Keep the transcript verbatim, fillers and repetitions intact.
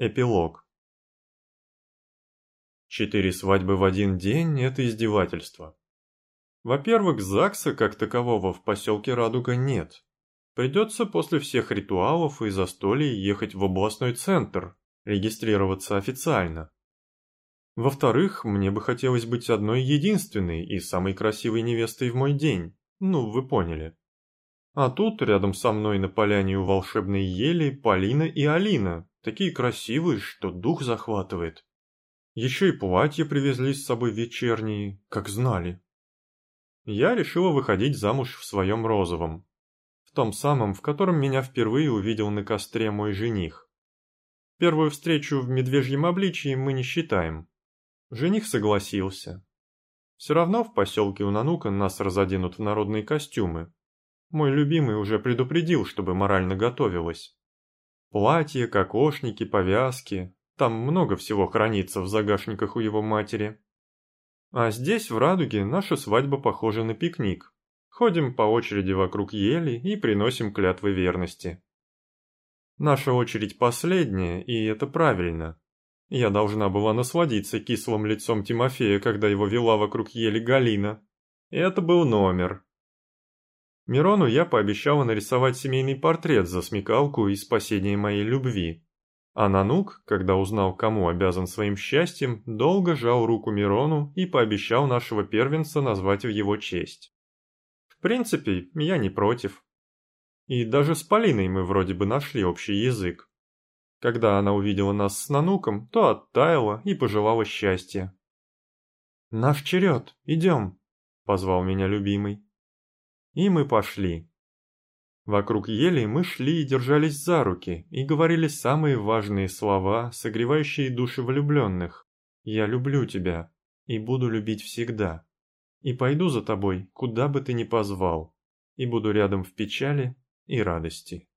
Эпилог. Четыре свадьбы в один день – это издевательство. Во-первых, ЗАГСа как такового в поселке Радуга нет. Придется после всех ритуалов и застолий ехать в областной центр, регистрироваться официально. Во-вторых, мне бы хотелось быть одной единственной и самой красивой невестой в мой день. Ну, вы поняли. А тут, рядом со мной на поляне у волшебной ели, Полина и Алина, такие красивые, что дух захватывает. Еще и платья привезли с собой вечерние, как знали. Я решила выходить замуж в своем розовом. В том самом, в котором меня впервые увидел на костре мой жених. Первую встречу в медвежьем обличии мы не считаем. Жених согласился. Все равно в поселке у Нанука нас разоденут в народные костюмы. Мой любимый уже предупредил, чтобы морально готовилась. Платья, кокошники, повязки. Там много всего хранится в загашниках у его матери. А здесь, в Радуге, наша свадьба похожа на пикник. Ходим по очереди вокруг ели и приносим клятвы верности. Наша очередь последняя, и это правильно. Я должна была насладиться кислым лицом Тимофея, когда его вела вокруг ели Галина. И это был номер. Мирону я пообещала нарисовать семейный портрет за смекалку и спасение моей любви. А Нанук, когда узнал, кому обязан своим счастьем, долго жал руку Мирону и пообещал нашего первенца назвать в его честь. В принципе, я не против. И даже с Полиной мы вроде бы нашли общий язык. Когда она увидела нас с Нануком, то оттаяла и пожелала счастья. «Наш черед, идем», — позвал меня любимый. И мы пошли. Вокруг ели мы шли и держались за руки, и говорили самые важные слова, согревающие души влюбленных. «Я люблю тебя, и буду любить всегда, и пойду за тобой, куда бы ты ни позвал, и буду рядом в печали и радости».